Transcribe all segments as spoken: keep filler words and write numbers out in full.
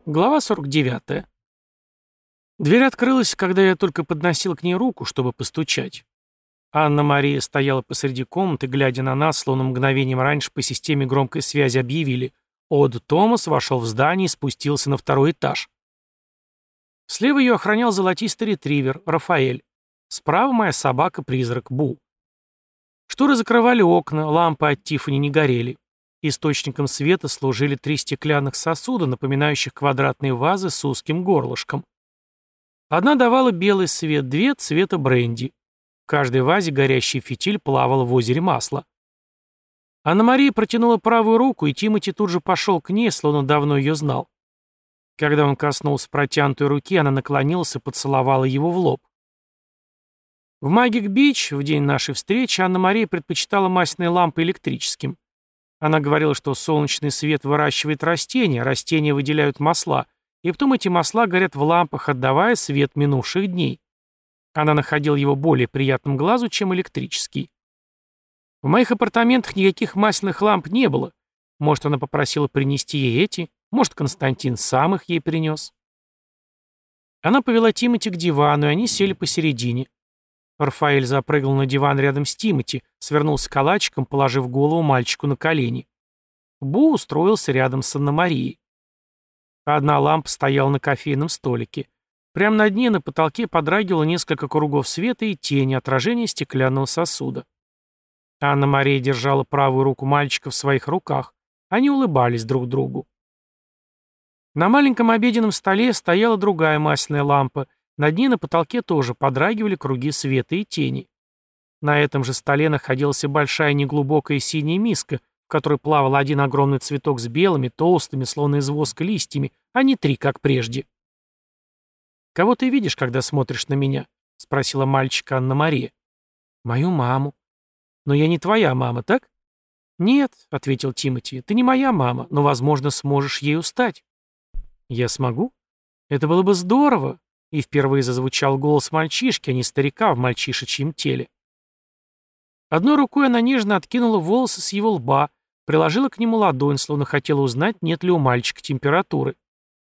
Глава сорок девятая. Дверь открылась, когда я только подносил к ней руку, чтобы постучать. Анна-Мария стояла посреди комнаты, глядя на нас, словно мгновением раньше по системе громкой связи объявили: Од Томас вошел в здание и спустился на второй этаж. Слева ее охранял золотистый ретривер, Рафаэль. Справа моя собака-призрак, Бу. Шторы закрывали окна, лампы от Тиффани не горели. Источником света служили три стеклянных сосуда, напоминающих квадратные вазы с узким горлышком. Одна давала белый свет, две — цвета бренди. В каждой вазе горящий фитиль плавал в озере масла. Анна-Мария протянула правую руку, и Тимоти тут же пошел к ней, словно давно ее знал. Когда он коснулся протянутой руки, она наклонилась и поцеловала его в лоб. В Магик-Бич, в день нашей встречи, Анна-Мария предпочитала масляные лампы электрическим. Она говорила, что солнечный свет выращивает растения, растения выделяют масла, и потом эти масла горят в лампах, отдавая свет минувших дней. Она находила его более приятным глазу, чем электрический. В моих апартаментах никаких масляных ламп не было. Может, она попросила принести ей эти, может, Константин сам их ей принес. Она повела Тимоти к дивану, и они сели посередине. Рафаэль запрыгнул на диван рядом с Тимоти, свернулся калачиком, положив голову мальчику на колени. Бу устроился рядом с Анной-Марией. Одна лампа стояла на кофейном столике. Прямо над ней на потолке подрагивало несколько кругов света и тени, отражения стеклянного сосуда. Анна-Мария держала правую руку мальчика в своих руках. Они улыбались друг другу. На маленьком обеденном столе стояла другая масляная лампа. Над ней на потолке тоже подрагивали круги света и тени. На этом же столе находилась большая неглубокая синяя миска, в которой плавал один огромный цветок с белыми, толстыми, словно из воска листьями, а не три, как прежде. «Кого ты видишь, когда смотришь на меня?» — спросила мальчика Анна-Мария. «Мою маму». «Но я не твоя мама, так?» «Нет», — ответил Тимоти, — «ты не моя мама, но, возможно, сможешь ею стать». «Я смогу? Это было бы здорово». И впервые зазвучал голос мальчишки, а не старика в мальчишечьем теле. Одной рукой она нежно откинула волосы с его лба, приложила к нему ладонь, словно хотела узнать, нет ли у мальчика температуры.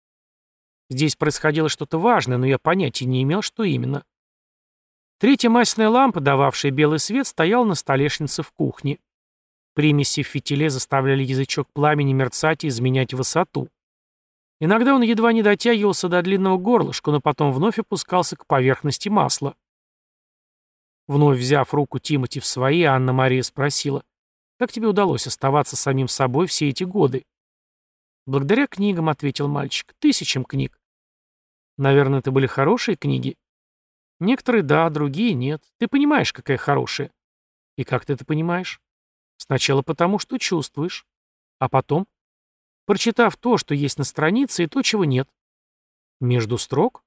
Здесь происходило что-то важное, но я понятия не имел, что именно. Третья масляная лампа, дававшая белый свет, стояла на столешнице в кухне. Примеси в фитиле заставляли язычок пламени мерцать и изменять высоту. Иногда он едва не дотягивался до длинного горлышка, но потом вновь опускался к поверхности масла. Вновь взяв руку Тимоти в свои, Анна-Мария спросила: «Как тебе удалось оставаться самим собой все эти годы?» «Благодаря книгам», — ответил мальчик, — «тысячам книг». «Наверное, это были хорошие книги?» «Некоторые да, другие нет. Ты понимаешь, какая хорошая». «И как ты это понимаешь?» «Сначала потому, что чувствуешь. А потом?» «Прочитав то, что есть на странице, и то, чего нет». «Между строк?»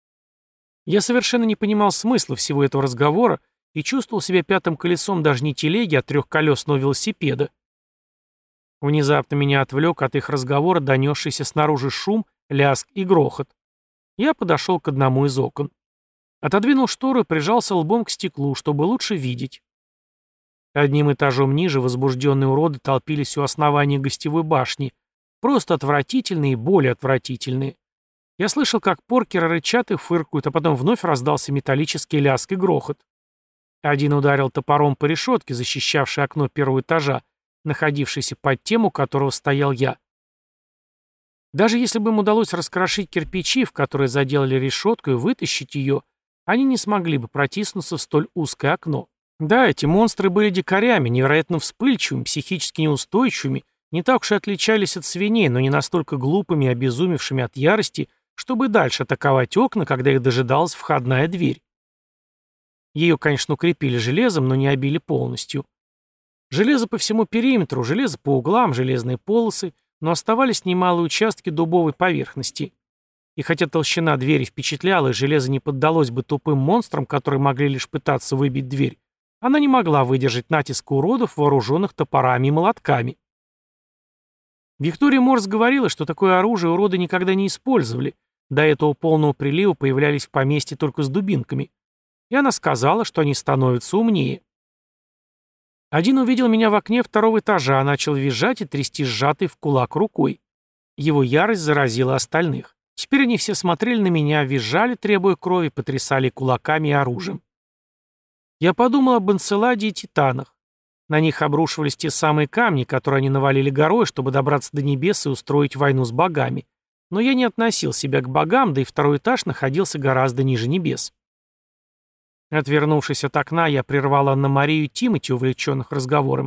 Я совершенно не понимал смысла всего этого разговора и чувствовал себя пятым колесом даже не телеги, а трехколесного велосипеда. Внезапно меня отвлек от их разговора донесшийся снаружи шум, лязг и грохот. Я подошел к одному из окон. Отодвинул шторы и прижался лбом к стеклу, чтобы лучше видеть. Одним этажом ниже возбужденные уроды толпились у основания гостевой башни, просто отвратительные и более отвратительные. Я слышал, как поркеры рычат и фыркают, а потом вновь раздался металлический лязг и грохот. Один ударил топором по решетке, защищавшей окно первого этажа, находившейся под тем, у которого стоял я. Даже если бы им удалось раскрошить кирпичи, в которые заделали решетку, и вытащить ее, они не смогли бы протиснуться в столь узкое окно. Да, эти монстры были дикарями, невероятно вспыльчивыми, психически неустойчивыми, не так уж и отличались от свиней, но не настолько глупыми и обезумевшими от ярости, чтобы дальше атаковать окна, когда их дожидалась входная дверь. Ее, конечно, укрепили железом, но не обили полностью. Железо по всему периметру, железо по углам, железные полосы, но оставались немалые участки дубовой поверхности. И хотя толщина двери впечатляла, и железо не поддалось бы тупым монстрам, которые могли лишь пытаться выбить дверь, она не могла выдержать натиска уродов, вооруженных топорами и молотками. Виктория Морс говорила, что такое оружие уроды никогда не использовали, до этого полного прилива появлялись в поместье только с дубинками. И она сказала, что они становятся умнее. Один увидел меня в окне второго этажа, начал визжать и трясти сжатой в кулак рукой. Его ярость заразила остальных. Теперь они все смотрели на меня, визжали, требуя крови, потрясали кулаками и оружием. Я подумал об Энцеладе и Титанах. На них обрушивались те самые камни, которые они навалили горой, чтобы добраться до небес и устроить войну с богами. Но я не относил себя к богам, да и второй этаж находился гораздо ниже небес. Отвернувшись от окна, я прервал Анна-Марию и Тимоти, увлеченных разговором.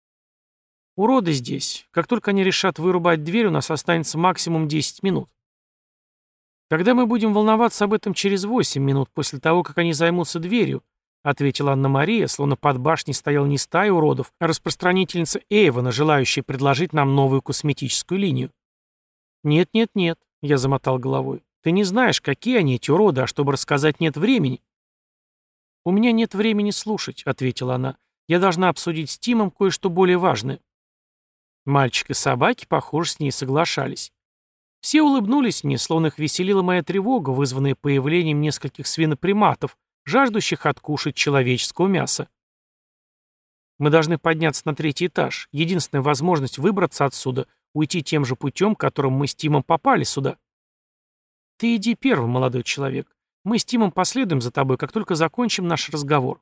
«Уроды здесь. Как только они решат вырубать дверь, у нас останется максимум десять минут. Тогда мы будем волноваться об этом через восемь минут после того, как они займутся дверью», ответила Анна-Мария, словно под башней стоял не стая уродов, а распространительница Эйвона, желающая предложить нам новую косметическую линию. «Нет-нет-нет», — я замотал головой. «Ты не знаешь, какие они, эти уроды, а чтобы рассказать, нет времени». «У меня нет времени слушать», — ответила она. «Я должна обсудить с Тимом кое-что более важное». Мальчик и собаки, похоже, с ней соглашались. Все улыбнулись мне, словно их веселила моя тревога, вызванная появлением нескольких свиноприматов, жаждущих откушать человеческого мяса. «Мы должны подняться на третий этаж. Единственная возможность выбраться отсюда — уйти тем же путем, которым мы с Тимом попали сюда». «Ты иди первым, молодой человек. Мы с Тимом последуем за тобой, как только закончим наш разговор».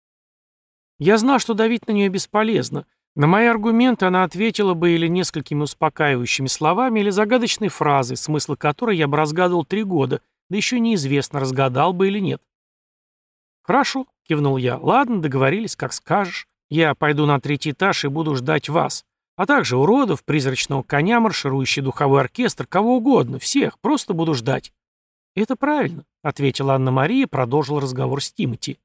Я знал, что давить на нее бесполезно. На мои аргументы она ответила бы или несколькими успокаивающими словами, или загадочной фразой, смысл которой я бы разгадывал три года, да еще неизвестно, разгадал бы или нет. «Хорошо», — кивнул я. «Ладно, договорились, как скажешь. Я пойду на третий этаж и буду ждать вас. А также уродов, призрачного коня, марширующий духовой оркестр, кого угодно, всех, просто буду ждать». «Это правильно», — ответила Анна-Мария и продолжил разговор с Тимоти.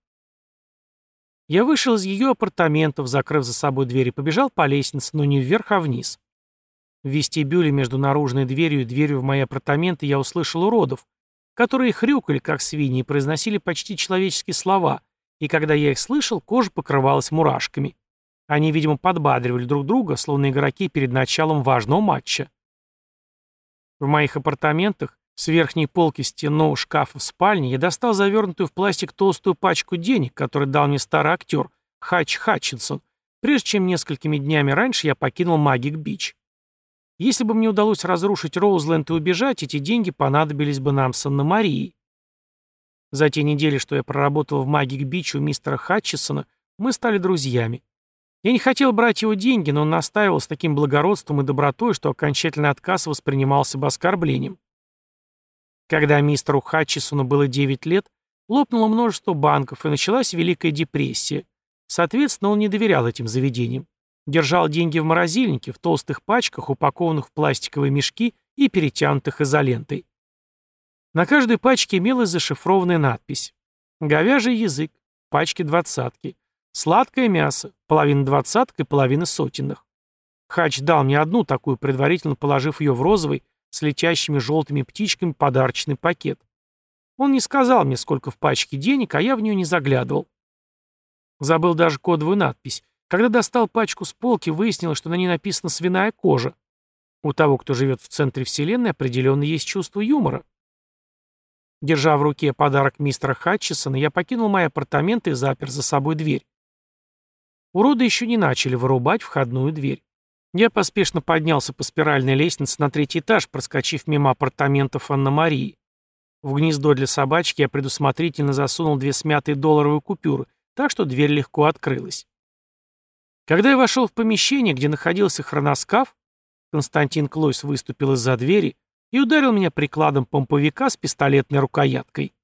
Я вышел из ее апартаментов, закрыв за собой дверь, и побежал по лестнице, но не вверх, а вниз. В вестибюле между наружной дверью и дверью в мои апартаменты я услышал уродов, которые хрюкали, как свиньи, и произносили почти человеческие слова, и когда я их слышал, кожа покрывалась мурашками. Они, видимо, подбадривали друг друга, словно игроки перед началом важного матча. В моих апартаментах с верхней полки стенного шкафа в спальне я достал завернутую в пластик толстую пачку денег, которую дал мне старый актер Хач Хатчинсон, прежде чем несколькими днями раньше я покинул Магик-Бич. Если бы мне удалось разрушить Роузленд и убежать, эти деньги понадобились бы нам с Анной-Марией. За те недели, что я проработал в Магик-Бич у мистера Хатчинсона, мы стали друзьями. Я не хотел брать его деньги, но он настаивал с таким благородством и добротой, что окончательный отказ воспринимался бы оскорблением. Когда мистеру Хатчинсону было девять лет, лопнуло множество банков, и началась Великая депрессия. Соответственно, он не доверял этим заведениям. Держал деньги в морозильнике, в толстых пачках, упакованных в пластиковые мешки и перетянутых изолентой. На каждой пачке имелась зашифрованная надпись: «Говяжий язык, пачки двадцатки, сладкое мясо, половина двадцаток и половина сотенных». Хач дал мне одну такую, предварительно положив ее в розовый, с летящими желтыми птичками подарочный пакет. Он не сказал мне, сколько в пачке денег, а я в нее не заглядывал. Забыл даже кодовую надпись. Когда достал пачку с полки, выяснилось, что на ней написано «свиная кожа». У того, кто живет в центре вселенной, определенно есть чувство юмора. Держа в руке подарок мистера Хатчинсона, я покинул мои апартаменты и запер за собой дверь. Уроды еще не начали вырубать входную дверь. Я поспешно поднялся по спиральной лестнице на третий этаж, проскочив мимо апартаментов Анны-Марии. В гнездо для собачки я предусмотрительно засунул две смятые долларовые купюры, так что дверь легко открылась. Когда я вошел в помещение, где находился хроноскаф, Константин Клойс выступил из-за двери и ударил меня прикладом помповика с пистолетной рукояткой.